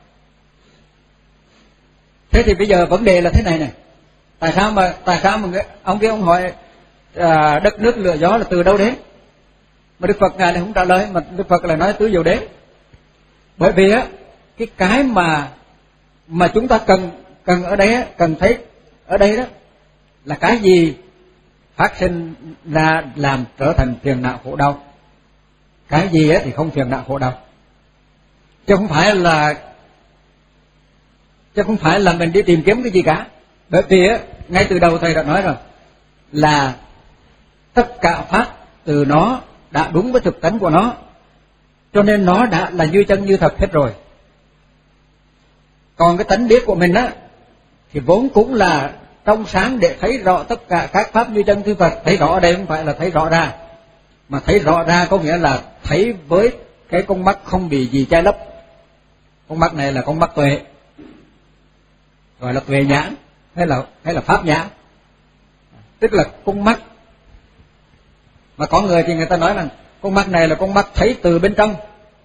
Thế thì bây giờ vấn đề là thế này này, tại sao mà tại sao mà ông kia ông hỏi à, đất nước lửa gió là từ đâu đến, mà Đức Phật Ngài lại không trả lời, mà Đức Phật lại nói tứ diệu đế. Bởi vì á cái cái mà mà chúng ta cần cần ở đây á, cần thấy ở đây đó là cái gì phát sinh ra làm trở thành phiền não khổ đau, cái gì á thì không phiền não khổ đau, chứ không phải là chứ không phải là mình đi tìm kiếm cái gì cả. Bởi vì á ngay từ đầu thầy đã nói rồi là tất cả pháp từ nó đã đúng với thực tánh của nó, cho nên nó đã là như chân như thật hết rồi. Còn cái tánh biết của mình á thì vốn cũng là trong sáng để thấy rõ tất cả các pháp như chân như thật. Thấy rõ ở đây không phải là thấy rõ ra, mà thấy rõ ra có nghĩa là thấy với cái con mắt không bị gì che lấp. Con mắt này là con mắt tuệ, gọi là tuệ nhãn hay là hay là pháp nhãn, tức là con mắt. Mà có người thì người ta nói rằng con mắt này là con mắt thấy từ bên trong.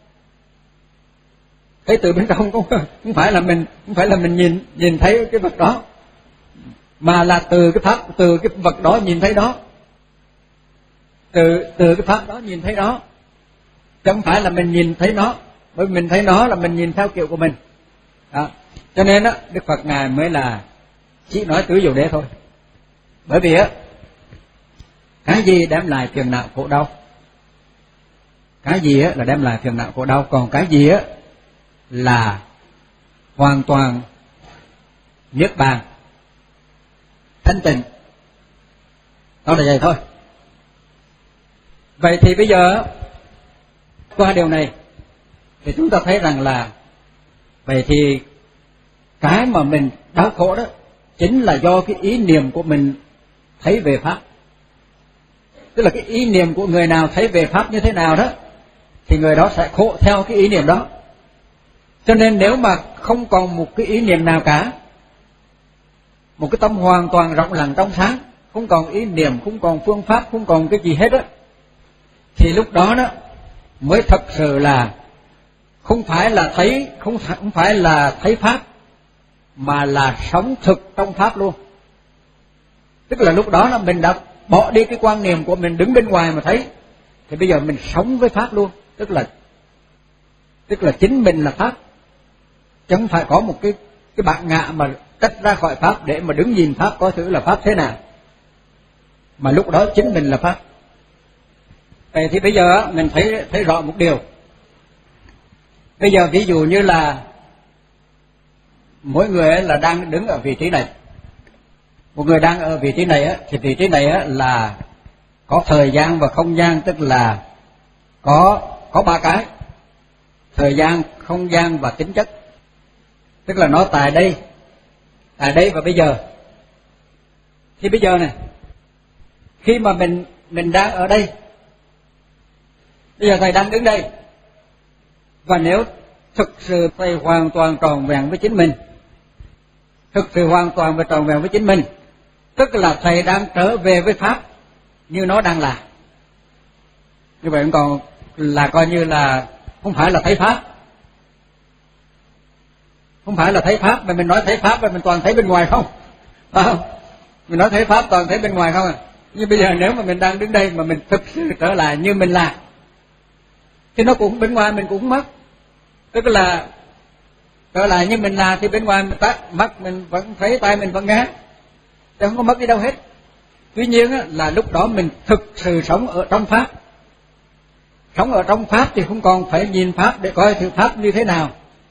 Thấy từ bên trong không, không phải là mình không phải là mình nhìn nhìn thấy cái vật đó, mà là từ cái pháp từ cái vật đó nhìn thấy đó, từ từ cái pháp đó nhìn thấy đó, chứ không phải là mình nhìn thấy nó. Bởi vì mình thấy nó là mình nhìn theo kiểu của mình đó. Cho nên á Đức Phật Ngài mới là chỉ nói tứ diệu đế thôi. Bởi vì á cái gì đem lại phiền não khổ đau, cái gì á là đem lại phiền não khổ đau, còn cái gì á là hoàn toàn niết bàn thanh tịnh, đó là vậy thôi. Vậy thì bây giờ qua điều này thì chúng ta thấy rằng là vậy thì cái mà mình đau khổ đó chính là do cái ý niệm của mình thấy về pháp. Tức là cái ý niệm của người nào thấy về pháp như thế nào đó thì người đó sẽ khổ theo cái ý niệm đó. Cho nên nếu mà không còn một cái ý niệm nào cả, một cái tâm hoàn toàn rộng lặng trong sáng, không còn ý niệm, không còn phương pháp, không còn cái gì hết á, thì lúc đó đó mới thật sự là không phải là thấy không phải, không phải là thấy pháp, mà là sống thực trong pháp luôn. Tức là lúc đó là mình đã bỏ đi cái quan niệm của mình đứng bên ngoài mà thấy, thì bây giờ mình sống với pháp luôn. Tức là tức là chính mình là pháp, chứ không phải có một cái cái bản ngã mà tách ra khỏi pháp để mà đứng nhìn pháp coi thử là pháp thế nào, mà lúc đó chính mình là pháp. Vậy thì bây giờ mình thấy thấy rõ một điều. Bây giờ ví dụ như là mỗi người là đang đứng ở vị trí này, một người đang ở vị trí này thì vị trí này là có thời gian và không gian, tức là có có ba cái: thời gian, không gian và tính chất. tức là nó tại đây, tại đây và bây giờ. Thì bây giờ này, khi mà mình mình đang ở đây, bây giờ thầy đang đứng đây, và nếu thực sự thầy hoàn toàn tròn vẹn với chính mình, thực sự hoàn toàn và tròn vẹn với chính mình, tức là thầy đang trở về với pháp như nó đang là. Như vậy còn là coi như là không phải là thấy pháp, không phải là thấy pháp mà mình nói thấy pháp và mình toàn thấy bên ngoài không, phải không? Mình nói thấy pháp toàn thấy bên ngoài không à? Nhưng bây giờ nếu mà mình đang đứng đây mà mình thực sự trở lại như mình là, thì nó cũng bên ngoài mình cũng không mất. Tức là trở lại như mình là thì bên ngoài mình tắt mắt mình vẫn thấy, tai mình vẫn nghe, chứ không có mất đi đâu hết. Tuy nhiên á, là lúc đó mình thực sự sống ở trong pháp. Sống ở trong pháp thì không còn phải nhìn pháp để coi thử pháp như thế nào,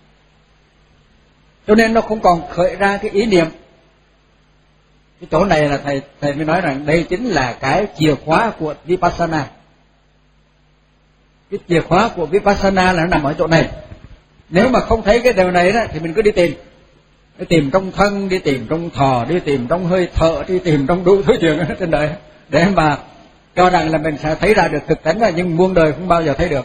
cho nên nó không còn khởi ra cái ý niệm. Cái chỗ này là thầy thầy mới nói rằng đây chính là cái chìa khóa của Vipassana. Cái chìa khóa của Vipassana là nó nằm ở chỗ này. Nếu mà không thấy cái điều này đó thì mình cứ đi tìm, đi tìm trong thân, đi tìm trong thọ, đi tìm trong hơi thở, đi tìm trong đủ thứ chuyện ở trên đời để mà cho rằng là mình sẽ thấy ra được thực tánh, nhưng muôn đời không bao giờ thấy được.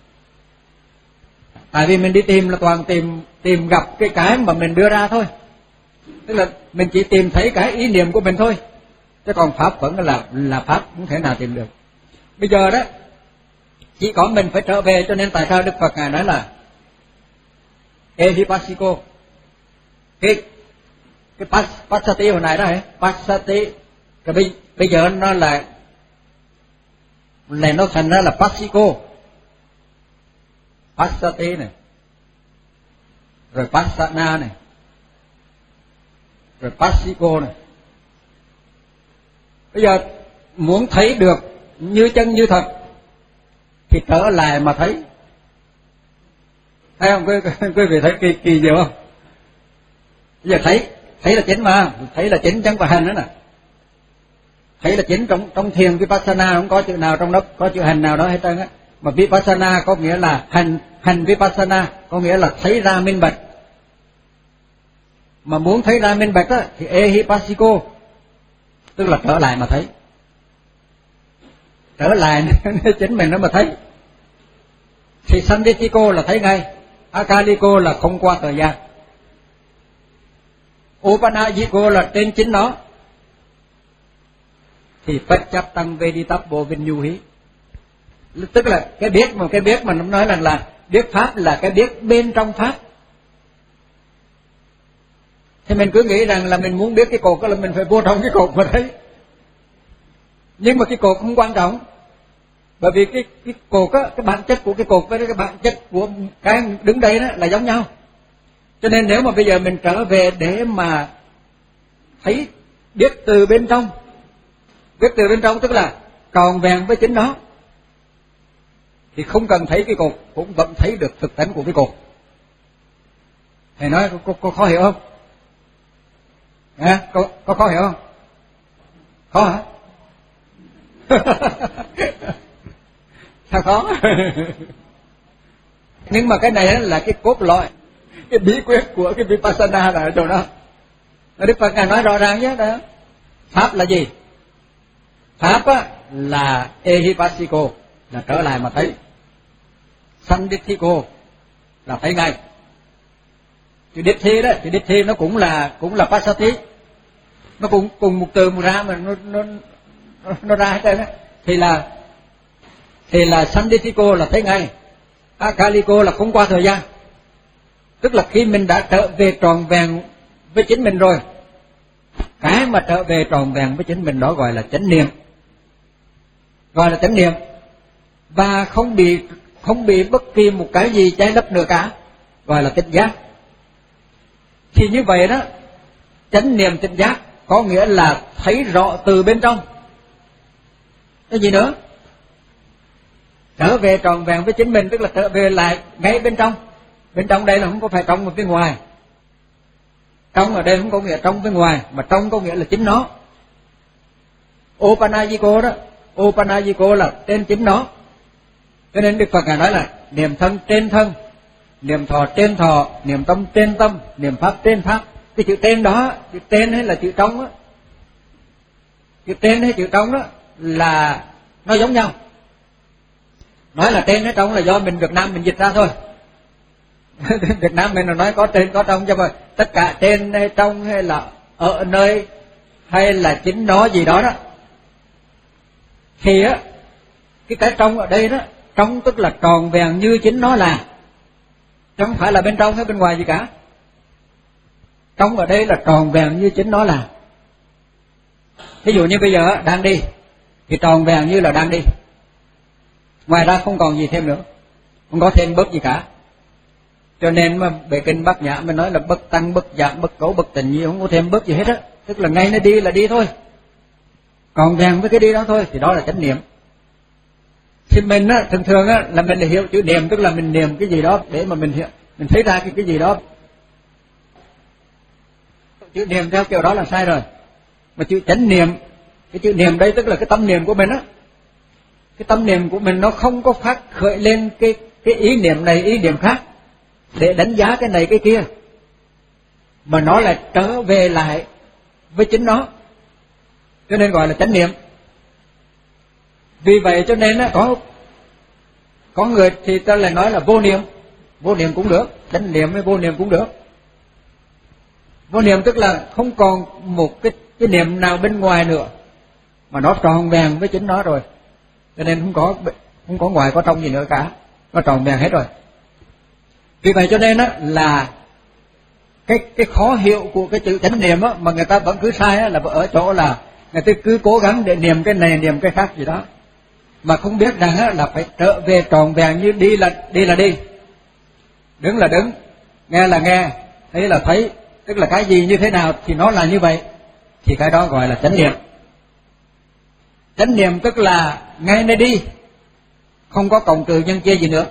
Tại vì mình đi tìm là toàn tìm tìm gặp cái cái mà mình đưa ra thôi, tức là mình chỉ tìm thấy cái ý niệm của mình thôi, chứ còn pháp vẫn là là pháp, không thể nào tìm được. Bây giờ đó chỉ có mình phải trở về, cho nên tại sao Đức Phật ngài nói là ehipassiko, cái cái pas, passati hồi này đó hả, passati, cái bây, bây giờ nó là là nó thành ra là passiko, passati này, rồi passana này, rồi passiko này. Bây giờ muốn thấy được như chân như thật thì trở lại mà thấy. Thấy không? Quý, quý vị thấy kỳ kỳ nhiều không? Bây giờ thấy, thấy là chính mà, thấy là chính chẳng phải hành nữa nè. Thấy là chính trong trong thiền Vipassana không có chữ nào trong đó có chữ hành nào đó hết trơn á. Mà Vipassana có nghĩa là hành hành Vipassana, có nghĩa là thấy ra minh bạch. Mà muốn thấy ra minh bạch á thì ehipassiko, tức là trở lại mà thấy. Trở lại chính mình nó mà thấy. Thì sanditiko là thấy ngay, akaliko là không qua thời gian, upanayiko là trên chính nó. Thì bất chấp tăng veditappo vinyuhi, tức là cái biết mà cái biết mà nó nói rằng là biết pháp là cái biết bên trong pháp. Thì mình cứ nghĩ rằng là mình muốn biết cái cột đó là mình phải vô trong cái cột mà thấy. Nhưng mà cái cột không quan trọng, bởi vì cái cái cột á, cái bản chất của cái cột với cái bản chất của cái đứng đây đó là giống nhau. Cho nên nếu mà bây giờ mình trở về để mà thấy biết từ bên trong, biết từ bên trong tức là tròn vẹn với chính nó, thì không cần thấy cái cột cũng vẫn thấy được thực tánh của cái cột. Thầy nói có, có khó hiểu không? À, có, có khó hiểu không? Khó hả? Sao khó? Nhưng mà cái này là cái cốt lõi, cái bí quyết của cái Vipassana là ở chỗ đó. Đức Phật ngài nói rõ ràng nhé đó. Pháp là gì? Pháp á, là ehipassiko, là trở lại mà thấy. Sandithiko là thấy ngay. Chữ Dithi đó, chữ Dithi nó cũng là cũng là passati, nó cũng cùng một từ một ra mà nó nó nó ra hết trơn á. Thì là thì là sandithiko là thấy ngay, akaliko là không qua thời gian. Tức là khi mình đã trở về tròn vẹn với chính mình rồi, cái mà trở về tròn vẹn với chính mình đó gọi là chánh niệm, gọi là chánh niệm, và không bị không bị bất kỳ một cái gì che lấp nữa cả, gọi là tỉnh giác. Thì như vậy đó, chánh niệm tỉnh giác có nghĩa là thấy rõ từ bên trong. Cái gì nữa? Trở về tròn vẹn với chính mình, tức là trở về lại ngay bên trong. Bên trong đây là không có phải trong ở phía ngoài. Trong ở đây không có nghĩa trong phía ngoài, mà trong có nghĩa là chính nó. Upanayiko đó, Upanayiko là trên chính nó. Cho nên Đức Phật ngài nói là niệm thân trên thân, niệm thọ trên thọ, niệm tâm trên tâm, niệm pháp trên pháp. Cái chữ trên đó, chữ trên hay là chữ trong á, chữ trên hay chữ trong đó là nó giống nhau. Nói là trên hay trong là do mình Việt Nam mình dịch ra thôi. Việt Nam mình là nói có trên có trong, cho mà tất cả trên hay trong hay là ở nơi hay là chính nó gì đó đó, thì á cái cái trong ở đây đó, trong tức là tròn vẹn như chính nó là, chứ không phải là bên trong hay bên ngoài gì cả. Trong ở đây là tròn vẹn như chính nó là. Ví dụ như bây giờ đang đi thì tròn vẹn như là đang đi, ngoài ra không còn gì thêm nữa, không có thêm bớt gì cả. Cho nên mà bệ kinh Bát Nhã mới nói là bất tăng bất giảm bất cấu bất tịnh gì, không có thêm bớt gì hết á, tức là ngay nó đi là đi thôi, còn vẹn với cái đi đó thôi, thì đó là chánh niệm. Thì mình á, thường thường á là mình hiểu chữ niệm, tức là mình niệm cái gì đó để mà mình hiểu, mình thấy ra cái cái gì đó. Chữ niệm theo kiểu đó là sai rồi. Mà chữ chánh niệm, cái chữ niệm đây tức là cái tâm niệm của mình á, cái tâm niệm của mình nó không có phát khởi lên cái cái ý niệm này ý niệm khác để đánh giá cái này cái kia, mà nó lại trở về lại với chính nó, cho nên gọi là chánh niệm. Vì vậy cho nên á, có có người thì ta lại nói là vô niệm, vô niệm cũng được, chánh niệm với vô niệm cũng được. Vô niệm tức là không còn một cái cái niệm nào bên ngoài nữa, mà nó tròn vẹn với chính nó rồi, cho nên không có không có ngoài có trong gì nữa cả, nó tròn vẹn hết rồi. Vì vậy cho nên á là cái cái khó hiểu của cái chữ chánh niệm á, mà người ta vẫn cứ sai á, là ở chỗ là người ta cứ cố gắng để niệm cái này niệm cái khác gì đó, mà không biết rằng á là phải trở về tròn vẹn như đi là đi là đi, đứng là đứng, nghe là nghe, thấy là thấy, tức là cái gì như thế nào thì nó là như vậy, thì cái đó gọi là chánh niệm. Chánh niệm tức là ngay nơi đi, không có cộng trừ nhân chia gì nữa.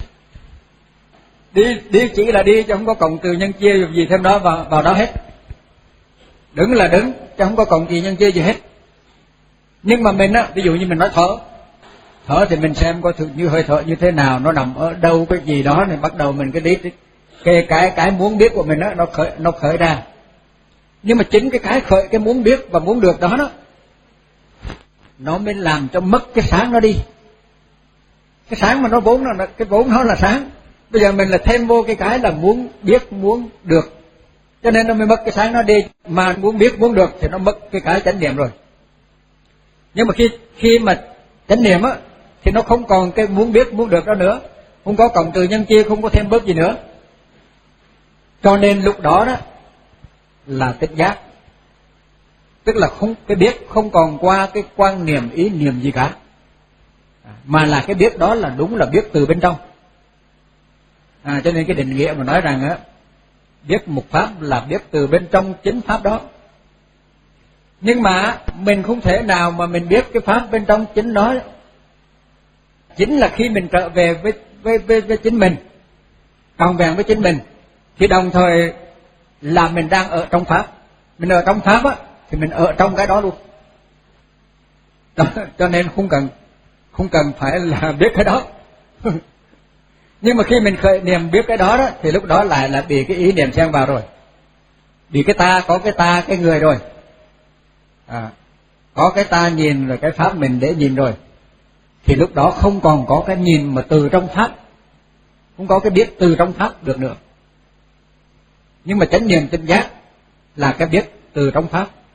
Đi đi chỉ là đi, chứ không có cộng trừ nhân chia gì thêm đó vào vào đó hết. Đứng là đứng, chứ không có cộng trừ nhân chia gì hết. Nhưng mà mình á, ví dụ như mình nói thở, thở thì mình xem coi thực như hơi thở như thế nào, nó nằm ở đâu cái gì đó, thì bắt đầu mình cái đi cái cái cái muốn biết của mình á, nó khởi nó khởi ra. Nhưng mà chính cái cái khởi cái muốn biết và muốn được đó đó, nó mới làm cho mất cái sáng nó đi. Cái sáng mà nó vốn nó cái vốn nó là sáng, bây giờ mình là thêm vô cái cái là muốn biết muốn được, cho nên nó mới mất cái sáng nó đi. Mà muốn biết muốn được thì nó mất cái cái chánh niệm rồi. Nhưng mà khi khi mà chánh niệm á thì nó không còn cái muốn biết muốn được đó nữa, không có cộng trừ nhân chia, không có thêm bớt gì nữa, cho nên lúc đó đó là tỉnh giác, tức là không cái biết không còn qua cái quan niệm ý niệm gì cả, mà là cái biết đó là đúng là biết từ bên trong. À, cho nên cái định nghĩa mà nói rằng á, biết một pháp là biết từ bên trong chính pháp đó. Nhưng mà mình không thể nào mà mình biết cái pháp bên trong chính nó, chính là khi mình trở về với với với, với chính mình, tròn vẹn với chính mình, thì đồng thời là mình đang ở trong pháp. Mình ở trong pháp á thì mình ở trong cái đó luôn. Đó, cho nên không cần không cần phải là biết cái đó. Nhưng mà khi mình khởi niệm biết cái đó đó, thì lúc đó lại là bị cái ý niệm xen vào rồi, bị cái ta, có cái ta cái người rồi, à, có cái ta nhìn rồi cái pháp mình để nhìn rồi, thì lúc đó không còn có cái nhìn mà từ trong pháp, không có cái biết từ trong pháp được nữa. Nhưng mà chánh niệm tỉnh giác là cái biết từ trong pháp.